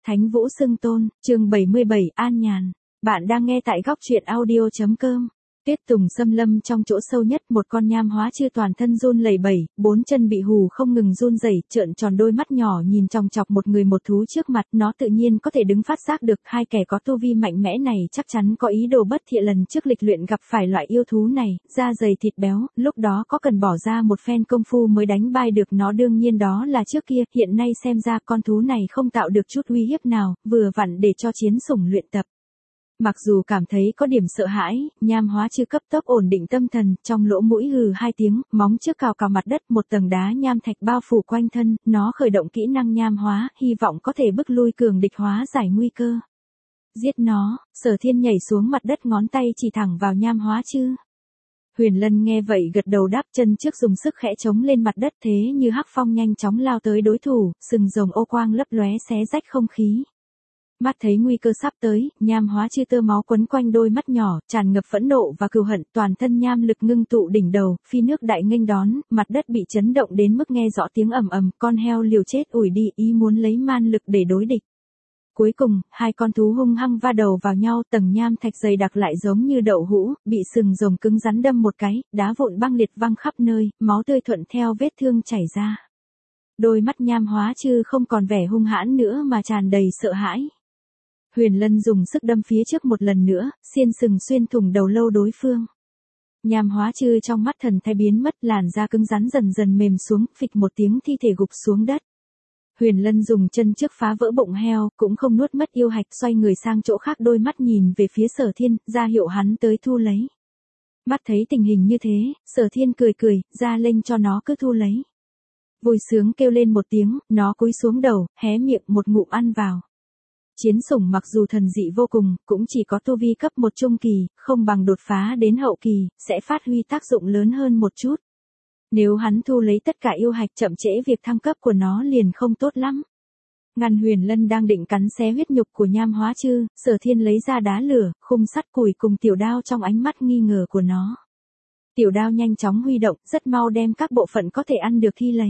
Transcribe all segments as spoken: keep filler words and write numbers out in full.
Thánh Vũ Xưng Tôn, chương bảy mươi bảy, An Nhàn. Bạn đang nghe tại góc truyện audio chấm com. Tuyết tùng xâm lâm trong chỗ sâu nhất, một con nham hóa chư toàn thân run lẩy bẩy, bốn chân bị hù không ngừng run rẩy, trợn tròn đôi mắt nhỏ nhìn chòng chọc một người một thú trước mặt. Nó tự nhiên có thể đứng phát giác được hai kẻ có tu vi mạnh mẽ này chắc chắn có ý đồ bất thiện, lần trước lịch luyện gặp phải loại yêu thú này, da dày thịt béo, lúc đó có cần bỏ ra một phen công phu mới đánh bại được nó, đương nhiên đó là trước kia, hiện nay xem ra con thú này không tạo được chút uy hiếp nào, vừa vặn để cho chiến sủng luyện tập. Mặc dù cảm thấy có điểm sợ hãi, nham hóa chư cấp tốc ổn định tâm thần, trong lỗ mũi hừ hai tiếng, móng trước cào cào mặt đất, một tầng đá nham thạch bao phủ quanh thân, nó khởi động kỹ năng nham hóa, hy vọng có thể bức lui cường địch, hóa giải nguy cơ. Giết nó, Sở Thiên nhảy xuống mặt đất, ngón tay chỉ thẳng vào nham hóa chư. Huyền Lân nghe vậy gật đầu đáp, chân trước dùng sức khẽ chống lên mặt đất, thế như hắc phong nhanh chóng lao tới đối thủ, sừng rồng ô quang lấp lóe xé rách không khí. Mắt thấy nguy cơ sắp tới, nham hóa chư tơ máu quấn quanh đôi mắt nhỏ, tràn ngập phẫn nộ và cừu hận, toàn thân nham lực ngưng tụ đỉnh đầu, phi nước đại nghênh đón, mặt đất bị chấn động đến mức nghe rõ tiếng ầm ầm, con heo liều chết ủi đi, ý muốn lấy man lực để đối địch. Cuối cùng, hai con thú hung hăng va đầu vào nhau, tầng nham thạch dày đặc lại giống như đậu hũ, bị sừng rồng cứng rắn đâm một cái, đá vụn băng liệt văng khắp nơi, máu tươi thuận theo vết thương chảy ra. Đôi mắt nham hóa chư không còn vẻ hung hãn nữa mà tràn đầy sợ hãi. Huyền Lân dùng sức đâm phía trước một lần nữa, xiên sừng xuyên thủng đầu lâu đối phương. Nham hóa chư trong mắt thần thái biến mất, làn da cứng rắn dần dần mềm xuống, phịch một tiếng thi thể gục xuống đất. Huyền Lân dùng chân trước phá vỡ bụng heo, cũng không nuốt mất yêu hạch, xoay người sang chỗ khác, đôi mắt nhìn về phía Sở Thiên, ra hiệu hắn tới thu lấy. Mắt thấy tình hình như thế, Sở Thiên cười cười, ra lệnh cho nó cứ thu lấy. Vui sướng kêu lên một tiếng, nó cúi xuống đầu, hé miệng một ngụm ăn vào. Chiến sủng mặc dù thần dị vô cùng, cũng chỉ có tu vi cấp một trung kỳ, không bằng đột phá đến hậu kỳ, sẽ phát huy tác dụng lớn hơn một chút. Nếu hắn thu lấy tất cả yêu hạch, chậm trễ việc thăng cấp của nó liền không tốt lắm. Ngăn Huyền Lân đang định cắn xé huyết nhục của nham hóa chư, Sở Thiên lấy ra đá lửa, khung sắt củi cùng tiểu đao trong ánh mắt nghi ngờ của nó. Tiểu đao nhanh chóng huy động, rất mau đem các bộ phận có thể ăn được thi lấy.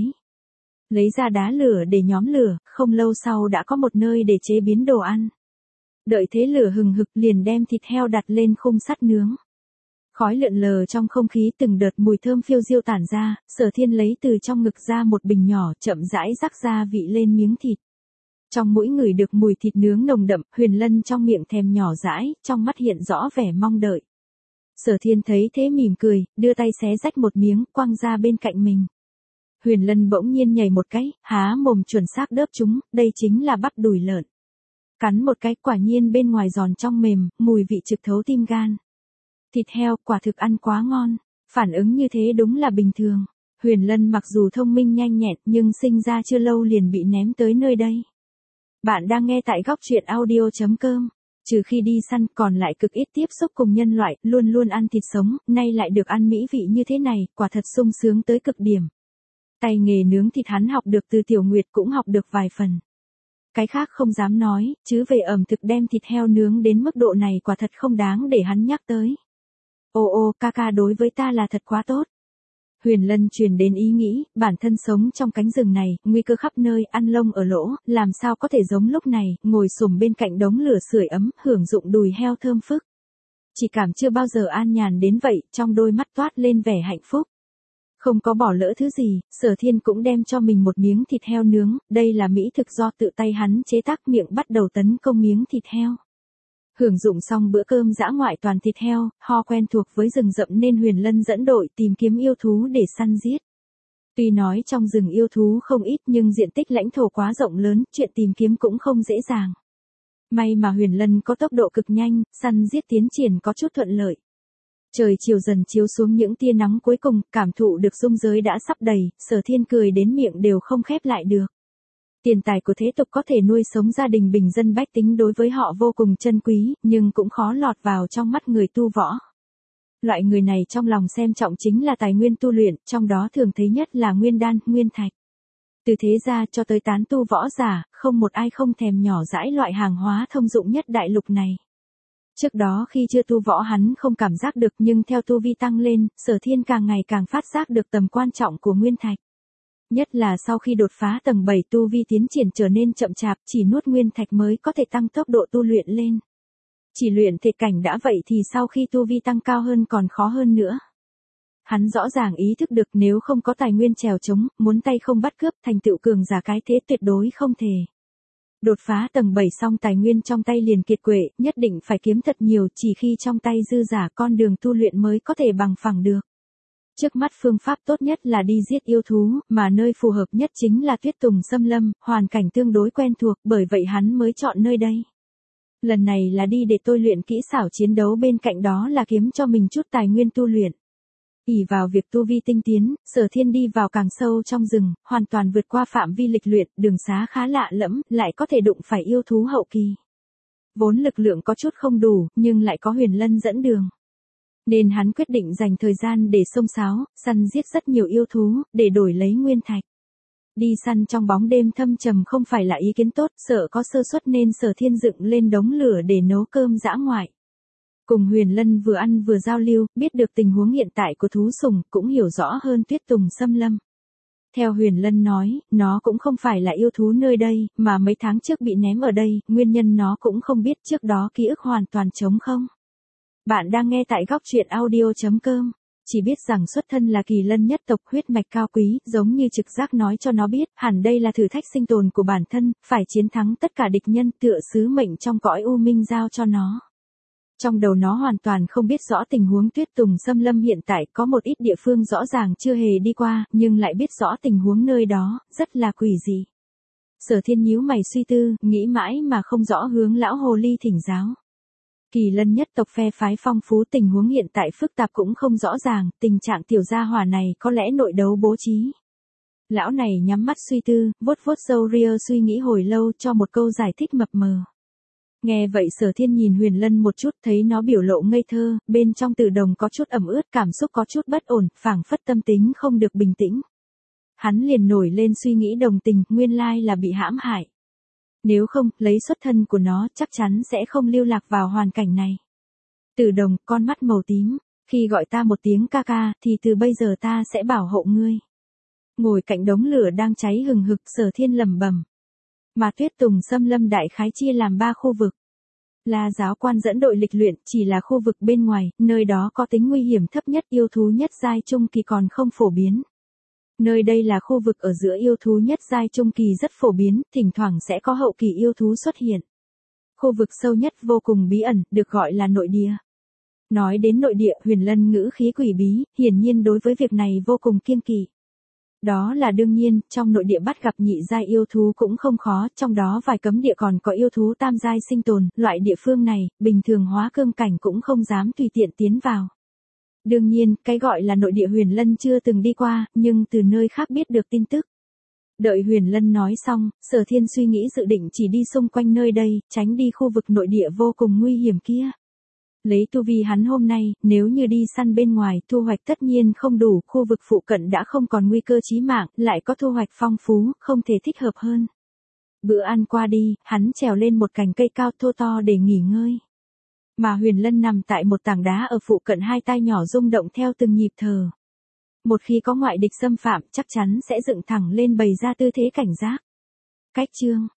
Lấy ra đá lửa để nhóm lửa, không lâu sau đã có một nơi để chế biến đồ ăn. Đợi thế lửa hừng hực liền đem thịt heo đặt lên khung sắt nướng. Khói lượn lờ trong không khí, từng đợt mùi thơm phiêu diêu tản ra, Sở Thiên lấy từ trong ngực ra một bình nhỏ, chậm rãi rắc gia vị lên miếng thịt. Trong mũi ngửi được mùi thịt nướng nồng đậm, Huyền Lân trong miệng thèm nhỏ dãi, trong mắt hiện rõ vẻ mong đợi. Sở Thiên thấy thế mỉm cười, đưa tay xé rách một miếng, quăng ra bên cạnh mình. Huyền Lân bỗng nhiên nhảy một cái, há mồm chuẩn xác đớp chúng, đây chính là bắp đùi lợn. Cắn một cái, quả nhiên bên ngoài giòn trong mềm, mùi vị trực thấu tim gan. Thịt heo, quả thực ăn quá ngon, phản ứng như thế đúng là bình thường. Huyền Lân mặc dù thông minh nhanh nhẹn nhưng sinh ra chưa lâu liền bị ném tới nơi đây. Bạn đang nghe tại góc truyện audio chấm com. Trừ khi đi săn, còn lại cực ít tiếp xúc cùng nhân loại, luôn luôn ăn thịt sống, nay lại được ăn mỹ vị như thế này, quả thật sung sướng tới cực điểm. Tay nghề nướng thịt hắn học được từ Tiểu Nguyệt, cũng học được vài phần. Cái khác không dám nói, chứ về ẩm thực đem thịt heo nướng đến mức độ này quả thật không đáng để hắn nhắc tới. Ô ô, ca ca đối với ta là thật quá tốt. Huyền Lân truyền đến ý nghĩ, bản thân sống trong cánh rừng này, nguy cơ khắp nơi, ăn lông ở lỗ, làm sao có thể giống lúc này, ngồi xổm bên cạnh đống lửa sưởi ấm, hưởng dụng đùi heo thơm phức. Chỉ cảm chưa bao giờ an nhàn đến vậy, trong đôi mắt toát lên vẻ hạnh phúc. Không có bỏ lỡ thứ gì, Sở Thiên cũng đem cho mình một miếng thịt heo nướng, đây là mỹ thực do tự tay hắn chế tác, miệng bắt đầu tấn công miếng thịt heo. Hưởng dụng xong bữa cơm dã ngoại toàn thịt heo, ho quen thuộc với rừng rậm nên Huyền Lân dẫn đội tìm kiếm yêu thú để săn giết. Tuy nói trong rừng yêu thú không ít nhưng diện tích lãnh thổ quá rộng lớn, chuyện tìm kiếm cũng không dễ dàng. May mà Huyền Lân có tốc độ cực nhanh, săn giết tiến triển có chút thuận lợi. Trời chiều dần chiếu xuống những tia nắng cuối cùng, cảm thụ được dung giới đã sắp đầy, Sở Thiên cười đến miệng đều không khép lại được. Tiền tài của thế tục có thể nuôi sống gia đình bình dân bách tính, đối với họ vô cùng chân quý, nhưng cũng khó lọt vào trong mắt người tu võ. Loại người này trong lòng xem trọng chính là tài nguyên tu luyện, trong đó thường thấy nhất là nguyên đan, nguyên thạch. Từ thế gia cho tới tán tu võ giả, không một ai không thèm nhỏ dãi loại hàng hóa thông dụng nhất đại lục này. Trước đó khi chưa tu võ hắn không cảm giác được, nhưng theo tu vi tăng lên, Sở Thiên càng ngày càng phát giác được tầm quan trọng của nguyên thạch. Nhất là sau khi đột phá tầng bảy tu vi tiến triển trở nên chậm chạp, chỉ nuốt nguyên thạch mới có thể tăng tốc độ tu luyện lên. Chỉ luyện thể cảnh đã vậy thì sau khi tu vi tăng cao hơn còn khó hơn nữa. Hắn rõ ràng ý thức được nếu không có tài nguyên trèo trống, muốn tay không bắt cướp, thành tựu cường giả cái thế tuyệt đối không thể. Đột phá tầng bảy xong tài nguyên trong tay liền kiệt quệ, nhất định phải kiếm thật nhiều, chỉ khi trong tay dư giả con đường tu luyện mới có thể bằng phẳng được. Trước mắt phương pháp tốt nhất là đi giết yêu thú, mà nơi phù hợp nhất chính là Tuyết Tùng Xâm Lâm, hoàn cảnh tương đối quen thuộc, bởi vậy hắn mới chọn nơi đây. Lần này là đi để tôi luyện kỹ xảo chiến đấu, bên cạnh đó là kiếm cho mình chút tài nguyên tu luyện. ỷ vào việc tu vi tinh tiến, Sở Thiên đi vào càng sâu trong rừng, hoàn toàn vượt qua phạm vi lịch luyện, đường xá khá lạ lẫm, lại có thể đụng phải yêu thú hậu kỳ. Vốn lực lượng có chút không đủ, nhưng lại có Huyền Lân dẫn đường. Nên hắn quyết định dành thời gian để xông xáo, săn giết rất nhiều yêu thú, để đổi lấy nguyên thạch. Đi săn trong bóng đêm thâm trầm không phải là ý kiến tốt, sợ có sơ suất nên Sở Thiên dựng lên đống lửa để nấu cơm dã ngoại. Cùng Huyền Lân vừa ăn vừa giao lưu, biết được tình huống hiện tại của thú sùng, cũng hiểu rõ hơn Tuyết Tùng Xâm Lâm. Theo Huyền Lân nói, nó cũng không phải là yêu thú nơi đây, mà mấy tháng trước bị ném ở đây, nguyên nhân nó cũng không biết, trước đó ký ức hoàn toàn trống không. Bạn đang nghe tại góc truyện audio chấm com. Chỉ biết rằng xuất thân là Kỳ Lân nhất tộc, huyết mạch cao quý, giống như trực giác nói cho nó biết, hẳn đây là thử thách sinh tồn của bản thân, phải chiến thắng tất cả địch nhân, tựa sứ mệnh trong cõi u minh giao cho nó. Trong đầu nó hoàn toàn không biết rõ tình huống Tuyết Tùng Xâm Lâm hiện tại, có một ít địa phương rõ ràng chưa hề đi qua, nhưng lại biết rõ tình huống nơi đó, rất là quỷ dị. Sở Thiên nhíu mày suy tư, nghĩ mãi mà không rõ hướng lão hồ ly thỉnh giáo. Kỳ Lân nhất tộc phe phái phong phú, tình huống hiện tại phức tạp cũng không rõ ràng, tình trạng tiểu gia hỏa này có lẽ nội đấu bố trí. Lão này nhắm mắt suy tư, vuốt vuốt râu ria suy nghĩ hồi lâu cho một câu giải thích mập mờ. Nghe vậy Sở Thiên nhìn Huyền Lân một chút, thấy nó biểu lộ ngây thơ, bên trong tử đồng có chút ẩm ướt, cảm xúc có chút bất ổn, phảng phất tâm tính không được bình tĩnh. Hắn liền nổi lên suy nghĩ đồng tình, nguyên lai là bị hãm hại. Nếu không, lấy xuất thân của nó chắc chắn sẽ không lưu lạc vào hoàn cảnh này. Tử đồng, con mắt màu tím, khi gọi ta một tiếng ca ca, thì từ bây giờ ta sẽ bảo hộ ngươi. Ngồi cạnh đống lửa đang cháy hừng hực, Sở Thiên lẩm bẩm. Mà Tuyết Tùng Xâm Lâm đại khái chia làm ba khu vực. La giáo quan dẫn đội lịch luyện, chỉ là khu vực bên ngoài, nơi đó có tính nguy hiểm thấp nhất, yêu thú nhất giai trung kỳ còn không phổ biến. Nơi đây là khu vực ở giữa, yêu thú nhất giai trung kỳ rất phổ biến, thỉnh thoảng sẽ có hậu kỳ yêu thú xuất hiện. Khu vực sâu nhất vô cùng bí ẩn, được gọi là nội địa. Nói đến nội địa, Huyền Lân ngữ khí quỷ bí, hiển nhiên đối với việc này vô cùng kiêng kỵ. Đó là đương nhiên, trong nội địa bắt gặp nhị giai yêu thú cũng không khó, trong đó vài cấm địa còn có yêu thú tam giai sinh tồn, loại địa phương này, bình thường hóa cương cảnh cũng không dám tùy tiện tiến vào. Đương nhiên, cái gọi là nội địa Huyền Lân chưa từng đi qua, nhưng từ nơi khác biết được tin tức. Đợi Huyền Lân nói xong, Sở Thiên suy nghĩ dự định chỉ đi xung quanh nơi đây, tránh đi khu vực nội địa vô cùng nguy hiểm kia. Lấy tu vi hắn hôm nay, nếu như đi săn bên ngoài, thu hoạch tất nhiên không đủ, khu vực phụ cận đã không còn nguy cơ chí mạng, lại có thu hoạch phong phú, không thể thích hợp hơn. Bữa ăn qua đi, hắn trèo lên một cành cây cao thô to để nghỉ ngơi. Mà Huyền Lân nằm tại một tảng đá ở phụ cận, hai tai nhỏ rung động theo từng nhịp thở. Một khi có ngoại địch xâm phạm, chắc chắn sẽ dựng thẳng lên bày ra tư thế cảnh giác. Cách chương